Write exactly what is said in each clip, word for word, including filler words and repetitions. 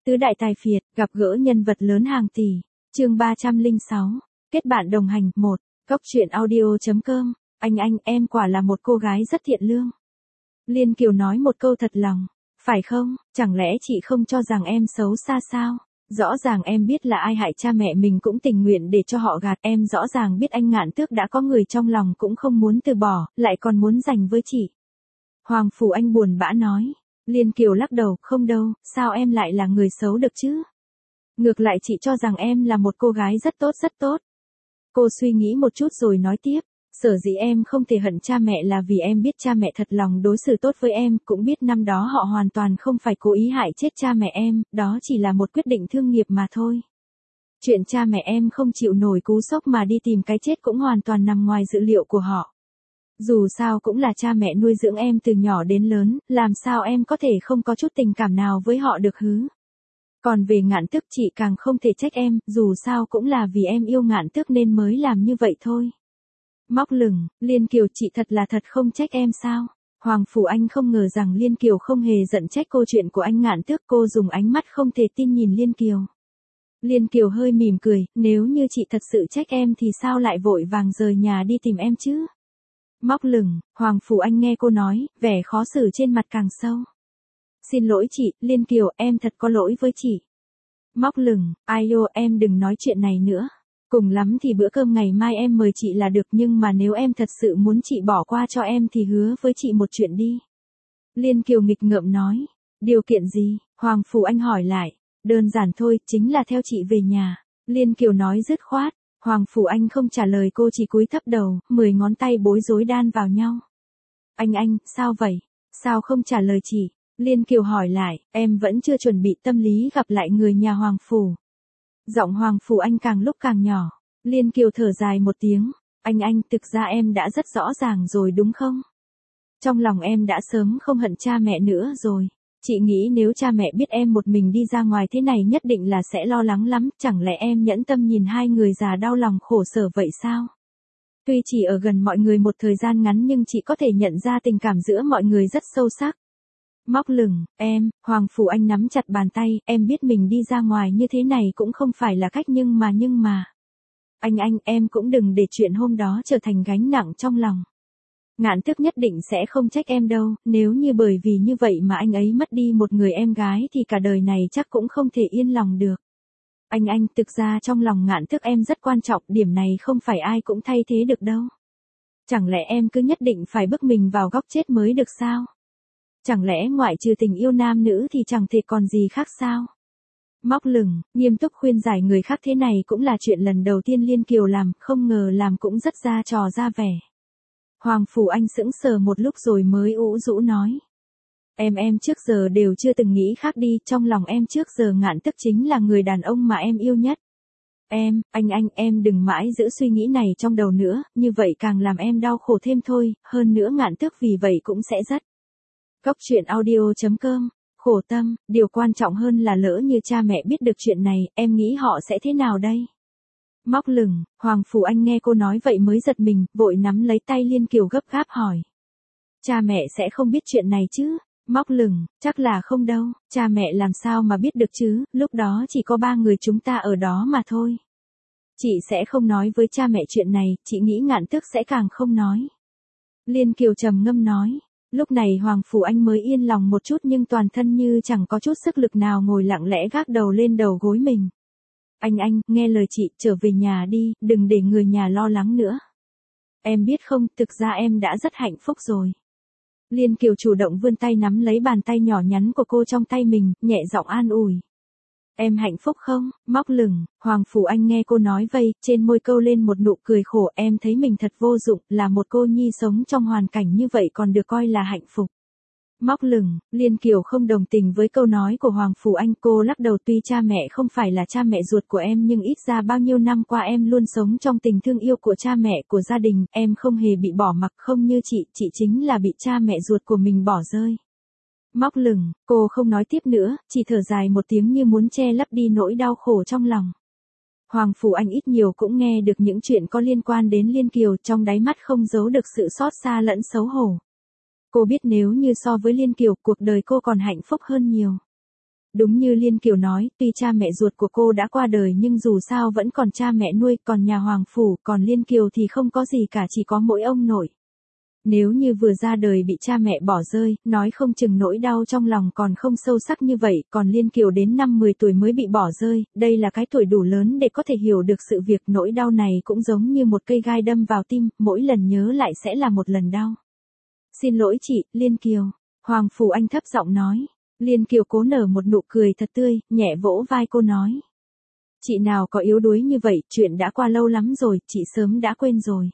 Tứ đại tài phiệt, gặp gỡ nhân vật lớn hàng tỷ. Chương ba trăm lẻ sáu. Kết bạn đồng hành. một. Cốc truyện audio chấm com. Anh anh, em quả là một cô gái rất thiện lương. Liên Kiều nói một câu thật lòng. Phải không, chẳng lẽ chị không cho rằng em xấu xa sao? Rõ ràng em biết là ai hại cha mẹ mình cũng tình nguyện để cho họ gạt. Em rõ ràng biết anh Ngạn Tước đã có người trong lòng cũng không muốn từ bỏ, lại còn muốn giành với chị. Hoàng Phủ Anh buồn bã nói. Liên Kiều lắc đầu, không đâu, sao em lại là người xấu được chứ? Ngược lại chị cho rằng em là một cô gái rất tốt rất tốt. Cô suy nghĩ một chút rồi nói tiếp, sở dĩ em không thể hận cha mẹ là vì em biết cha mẹ thật lòng đối xử tốt với em, cũng biết năm đó họ hoàn toàn không phải cố ý hại chết cha mẹ em, đó chỉ là một quyết định thương nghiệp mà thôi. Chuyện cha mẹ em không chịu nổi cú sốc mà đi tìm cái chết cũng hoàn toàn nằm ngoài dự liệu của họ. Dù sao cũng là cha mẹ nuôi dưỡng em từ nhỏ đến lớn, làm sao em có thể không có chút tình cảm nào với họ được hứ. Còn về Ngạn Tước chị càng không thể trách em, dù sao cũng là vì em yêu Ngạn Tước nên mới làm như vậy thôi. Móc lửng, Liên Kiều chị thật là thật không trách em sao? Hoàng Phủ Anh không ngờ rằng Liên Kiều không hề giận trách cô chuyện của anh Ngạn Tước, cô dùng ánh mắt không thể tin nhìn Liên Kiều. Liên Kiều hơi mỉm cười, nếu như chị thật sự trách em thì sao lại vội vàng rời nhà đi tìm em chứ? Móc lửng, Hoàng Phủ Anh nghe cô nói, vẻ khó xử trên mặt càng sâu. Xin lỗi chị, Liên Kiều, em thật có lỗi với chị. Móc lửng, ai ô em đừng nói chuyện này nữa. Cùng lắm thì bữa cơm ngày mai em mời chị là được, nhưng mà nếu em thật sự muốn chị bỏ qua cho em thì hứa với chị một chuyện đi. Liên Kiều nghịch ngợm nói, điều kiện gì? Hoàng Phủ Anh hỏi lại, đơn giản thôi, chính là theo chị về nhà. Liên Kiều nói dứt khoát. Hoàng Phủ Anh không trả lời cô, chỉ cúi thấp đầu, mười ngón tay bối rối đan vào nhau. Anh anh, sao vậy? Sao không trả lời chị? Liên Kiều hỏi lại, em vẫn chưa chuẩn bị tâm lý gặp lại người nhà Hoàng Phủ. Giọng Hoàng Phủ Anh càng lúc càng nhỏ. Liên Kiều thở dài một tiếng, anh anh, thực ra em đã rất rõ ràng rồi đúng không? Trong lòng em đã sớm không hận cha mẹ nữa rồi. Chị nghĩ nếu cha mẹ biết em một mình đi ra ngoài thế này nhất định là sẽ lo lắng lắm, chẳng lẽ em nhẫn tâm nhìn hai người già đau lòng khổ sở vậy sao? Tuy chỉ ở gần mọi người một thời gian ngắn nhưng chị có thể nhận ra tình cảm giữa mọi người rất sâu sắc. Móc lửng, em, Hoàng Phủ Anh nắm chặt bàn tay, em biết mình đi ra ngoài như thế này cũng không phải là cách, nhưng mà nhưng mà. Anh anh, em cũng đừng để chuyện hôm đó trở thành gánh nặng trong lòng. Ngạn Tước nhất định sẽ không trách em đâu, nếu như bởi vì như vậy mà anh ấy mất đi một người em gái thì cả đời này chắc cũng không thể yên lòng được. Anh anh, thực ra trong lòng Ngạn Tước em rất quan trọng, điểm này không phải ai cũng thay thế được đâu. Chẳng lẽ em cứ nhất định phải bức mình vào góc chết mới được sao? Chẳng lẽ ngoại trừ tình yêu nam nữ thì chẳng thể còn gì khác sao? Móc lửng, nghiêm túc khuyên giải người khác thế này cũng là chuyện lần đầu tiên Liên Kiều làm, không ngờ làm cũng rất ra trò ra vẻ. Hoàng Phủ Anh sững sờ một lúc rồi mới ủ rũ nói. Em em trước giờ đều chưa từng nghĩ khác đi, trong lòng em trước giờ Ngạn Tước chính là người đàn ông mà em yêu nhất. Em, anh anh, em đừng mãi giữ suy nghĩ này trong đầu nữa, như vậy càng làm em đau khổ thêm thôi, hơn nữa Ngạn Tước vì vậy cũng sẽ rất. Cốc truyện audio chấm com, khổ tâm, điều quan trọng hơn là lỡ như cha mẹ biết được chuyện này, em nghĩ họ sẽ thế nào đây? Móc lửng, Hoàng Phủ Anh nghe cô nói vậy mới giật mình, vội nắm lấy tay Liên Kiều gấp gáp hỏi. Cha mẹ sẽ không biết chuyện này chứ? Móc lửng, chắc là không đâu, cha mẹ làm sao mà biết được chứ, lúc đó chỉ có ba người chúng ta ở đó mà thôi. Chị sẽ không nói với cha mẹ chuyện này, chị nghĩ Ngạn Tước sẽ càng không nói. Liên Kiều trầm ngâm nói. Lúc này Hoàng Phủ Anh mới yên lòng một chút nhưng toàn thân như chẳng có chút sức lực nào, ngồi lặng lẽ gác đầu lên đầu gối mình. Anh anh, nghe lời chị, trở về nhà đi, đừng để người nhà lo lắng nữa. Em biết không, thực ra em đã rất hạnh phúc rồi. Liên Kiều chủ động vươn tay nắm lấy bàn tay nhỏ nhắn của cô trong tay mình, nhẹ giọng an ủi. Em hạnh phúc không? Móc lửng, Hoàng Phủ Anh nghe cô nói vây, trên môi câu lên một nụ cười khổ, em thấy mình thật vô dụng, là một cô nhi sống trong hoàn cảnh như vậy còn được coi là hạnh phúc. Móc lửng, Liên Kiều không đồng tình với câu nói của Hoàng Phủ Anh, cô lắc đầu, tuy cha mẹ không phải là cha mẹ ruột của em nhưng ít ra bao nhiêu năm qua em luôn sống trong tình thương yêu của cha mẹ, của gia đình, em không hề bị bỏ mặc, không như chị, chị chính là bị cha mẹ ruột của mình bỏ rơi. Móc lửng, cô không nói tiếp nữa, chỉ thở dài một tiếng như muốn che lấp đi nỗi đau khổ trong lòng. Hoàng Phủ Anh ít nhiều cũng nghe được những chuyện có liên quan đến Liên Kiều, trong đáy mắt không giấu được sự xót xa lẫn xấu hổ. Cô biết nếu như so với Liên Kiều, cuộc đời cô còn hạnh phúc hơn nhiều. Đúng như Liên Kiều nói, tuy cha mẹ ruột của cô đã qua đời nhưng dù sao vẫn còn cha mẹ nuôi, còn nhà Hoàng Phủ, còn Liên Kiều thì không có gì cả, chỉ có mỗi ông nội. Nếu như vừa ra đời bị cha mẹ bỏ rơi, nói không chừng nỗi đau trong lòng còn không sâu sắc như vậy, còn Liên Kiều đến năm mười tuổi mới bị bỏ rơi, đây là cái tuổi đủ lớn để có thể hiểu được sự việc, nỗi đau này cũng giống như một cây gai đâm vào tim, mỗi lần nhớ lại sẽ là một lần đau. Xin lỗi chị, Liên Kiều. Hoàng Phủ Anh thấp giọng nói. Liên Kiều cố nở một nụ cười thật tươi, nhẹ vỗ vai cô nói. Chị nào có yếu đuối như vậy, chuyện đã qua lâu lắm rồi, chị sớm đã quên rồi.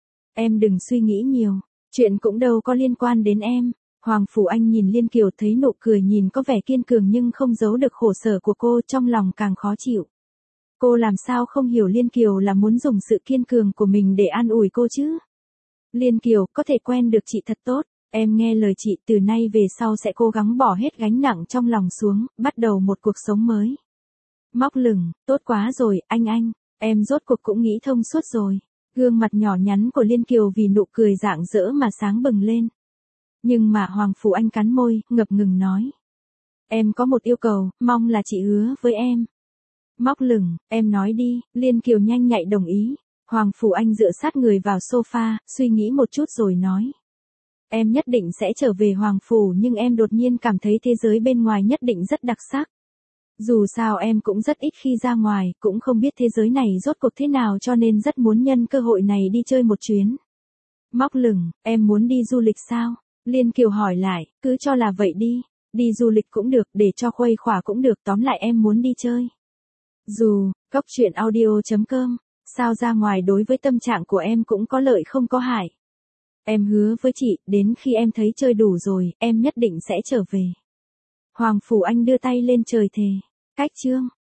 Em đừng suy nghĩ nhiều, chuyện cũng đâu có liên quan đến em. Hoàng Phủ Anh nhìn Liên Kiều thấy nụ cười nhìn có vẻ kiên cường nhưng không giấu được khổ sở của cô, trong lòng càng khó chịu. Cô làm sao không hiểu Liên Kiều là muốn dùng sự kiên cường của mình để an ủi cô chứ. Liên Kiều, có thể quen được chị thật tốt. Em nghe lời chị, từ nay về sau sẽ cố gắng bỏ hết gánh nặng trong lòng xuống, bắt đầu một cuộc sống mới. Móc lửng, tốt quá rồi, anh anh, em rốt cuộc cũng nghĩ thông suốt rồi. Gương mặt nhỏ nhắn của Liên Kiều vì nụ cười rạng rỡ mà sáng bừng lên. Nhưng mà Hoàng Phủ Anh cắn môi, ngập ngừng nói. Em có một yêu cầu, mong là chị hứa với em. Móc lửng, em nói đi, Liên Kiều nhanh nhạy đồng ý. Hoàng Phủ Anh dựa sát người vào sofa, suy nghĩ một chút rồi nói. Em nhất định sẽ trở về Hoàng Phủ nhưng em đột nhiên cảm thấy thế giới bên ngoài nhất định rất đặc sắc. Dù sao em cũng rất ít khi ra ngoài, cũng không biết thế giới này rốt cuộc thế nào cho nên rất muốn nhân cơ hội này đi chơi một chuyến. Móc lửng, em muốn đi du lịch sao? Liên Kiều hỏi lại, cứ cho là vậy đi. Đi du lịch cũng được, để cho khuây khỏa cũng được, tóm lại em muốn đi chơi. Dù, cốc truyện audio chấm com, sao ra ngoài đối với tâm trạng của em cũng có lợi không có hại. Em hứa với chị, đến khi em thấy chơi đủ rồi, em nhất định sẽ trở về. Hoàng Phủ Anh đưa tay lên trời thề. Cách chương.